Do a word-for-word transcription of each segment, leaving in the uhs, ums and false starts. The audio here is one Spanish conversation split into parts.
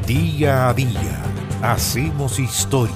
Día a día hacemos historia.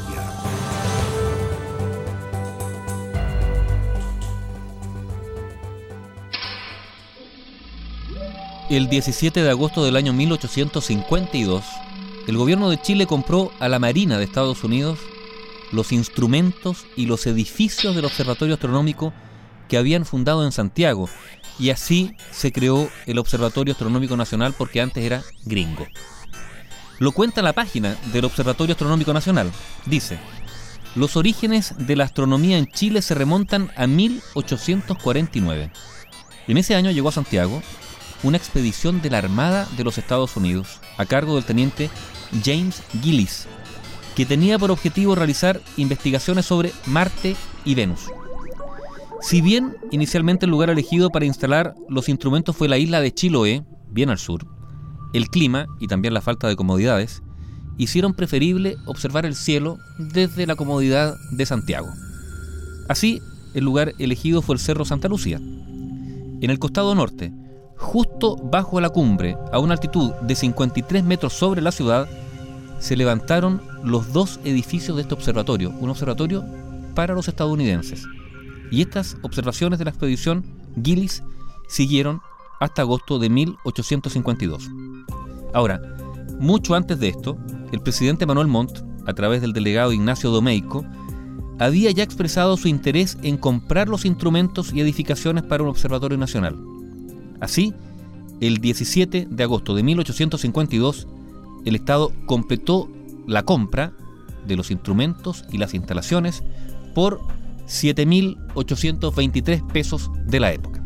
El diecisiete de agosto del año mil ochocientos cincuenta y dos, el gobierno de Chile compró a la Marina de Estados Unidos los instrumentos y los edificios del Observatorio Astronómico que habían fundado en Santiago, y así se creó el Observatorio Astronómico Nacional, porque antes era gringo. Lo cuenta la página del Observatorio Astronómico Nacional. Dice: los orígenes de la astronomía en Chile se remontan a mil ochocientos cuarenta y nueve. En ese año llegó a Santiago una expedición de la Armada de los Estados Unidos a cargo del teniente James Gillis, que tenía por objetivo realizar investigaciones sobre Marte y Venus. Si bien inicialmente el lugar elegido para instalar los instrumentos fue la isla de Chiloé, bien al sur, el clima y también la falta de comodidades hicieron preferible observar el cielo desde la comodidad de Santiago. Así, el lugar elegido fue el Cerro Santa Lucía. En el costado norte, justo bajo la cumbre, a una altitud de cincuenta y tres metros sobre la ciudad, se levantaron los dos edificios de este observatorio, un observatorio para los estadounidenses. Y estas observaciones de la expedición Gillis siguieron hasta agosto de mil ochocientos cincuenta y dos. Ahora, mucho antes de esto, el presidente Manuel Montt, a través del delegado Ignacio Domeyko, había ya expresado su interés en comprar los instrumentos y edificaciones para un observatorio nacional. Así, el diecisiete de agosto de mil ochocientos cincuenta y dos, el Estado completó la compra de los instrumentos y las instalaciones por siete mil ochocientos veintitrés pesos de la época.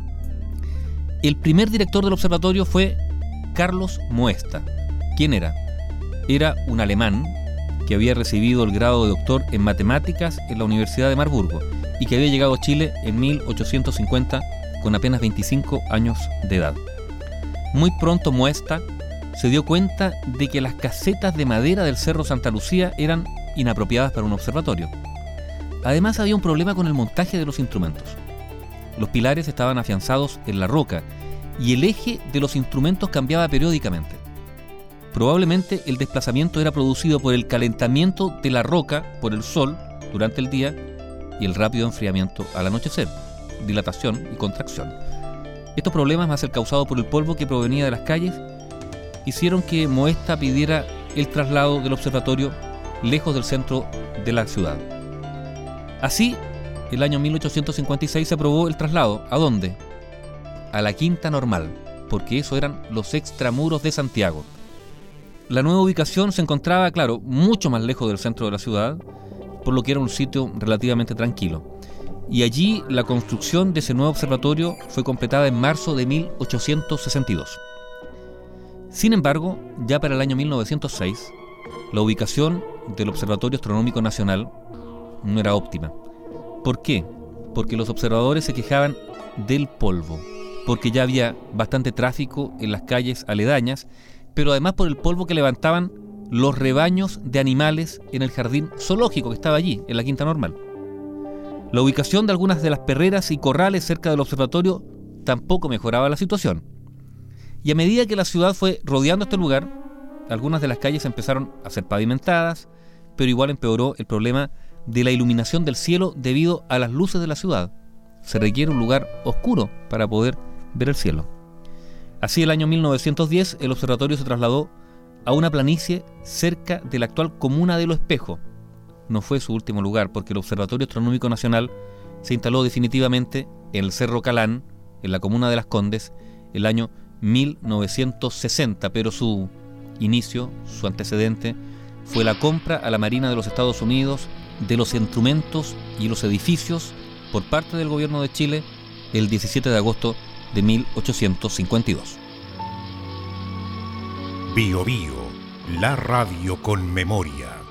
El primer director del observatorio fue Carlos Moesta. ¿Quién era? Era un alemán que había recibido el grado de doctor en matemáticas en la Universidad de Marburgo y que había llegado a Chile en mil ochocientos cincuenta con apenas veinticinco años de edad. Muy pronto Moesta se dio cuenta de que las casetas de madera del Cerro Santa Lucía eran inapropiadas para un observatorio. Además, había un problema con el montaje de los instrumentos. Los pilares estaban afianzados en la roca y el eje de los instrumentos cambiaba periódicamente. Probablemente el desplazamiento era producido por el calentamiento de la roca por el sol durante el día y el rápido enfriamiento al anochecer, dilatación y contracción. Estos problemas, más el causado por el polvo que provenía de las calles, hicieron que Moesta pidiera el traslado del observatorio lejos del centro de la ciudad. Así, el año mil ochocientos cincuenta y seis se aprobó el traslado. ¿A dónde? A la Quinta Normal, porque eso eran los extramuros de Santiago. La nueva ubicación se encontraba, claro, mucho más lejos del centro de la ciudad, por lo que era un sitio relativamente tranquilo. Y allí la construcción de ese nuevo observatorio fue completada en marzo de mil ochocientos sesenta y dos. Sin embargo, ya para el año mil novecientos seis, la ubicación del Observatorio Astronómico Nacional no era óptima. ¿Por qué? Porque los observadores se quejaban del polvo, porque ya había bastante tráfico en las calles aledañas, pero además por el polvo que levantaban los rebaños de animales en el jardín zoológico que estaba allí, en la Quinta Normal. La ubicación de algunas de las perreras y corrales cerca del observatorio tampoco mejoraba la situación. Y a medida que la ciudad fue rodeando este lugar, algunas de las calles empezaron a ser pavimentadas, pero igual empeoró el problema de la iluminación del cielo debido a las luces de la ciudad. Se requiere un lugar oscuro para poder ver el cielo. Así, el año mil novecientos diez, el observatorio se trasladó a una planicie cerca de la actual comuna de Lo Espejo. No fue su último lugar, porque el Observatorio Astronómico Nacional se instaló definitivamente en el Cerro Calán, en la comuna de Las Condes, el año mil novecientos sesenta, pero su inicio, su antecedente, fue la compra a la Marina de los Estados Unidos de los instrumentos y los edificios por parte del gobierno de Chile el diecisiete de agosto de mil ochocientos cincuenta y dos. Bio Bio, la radio con memoria.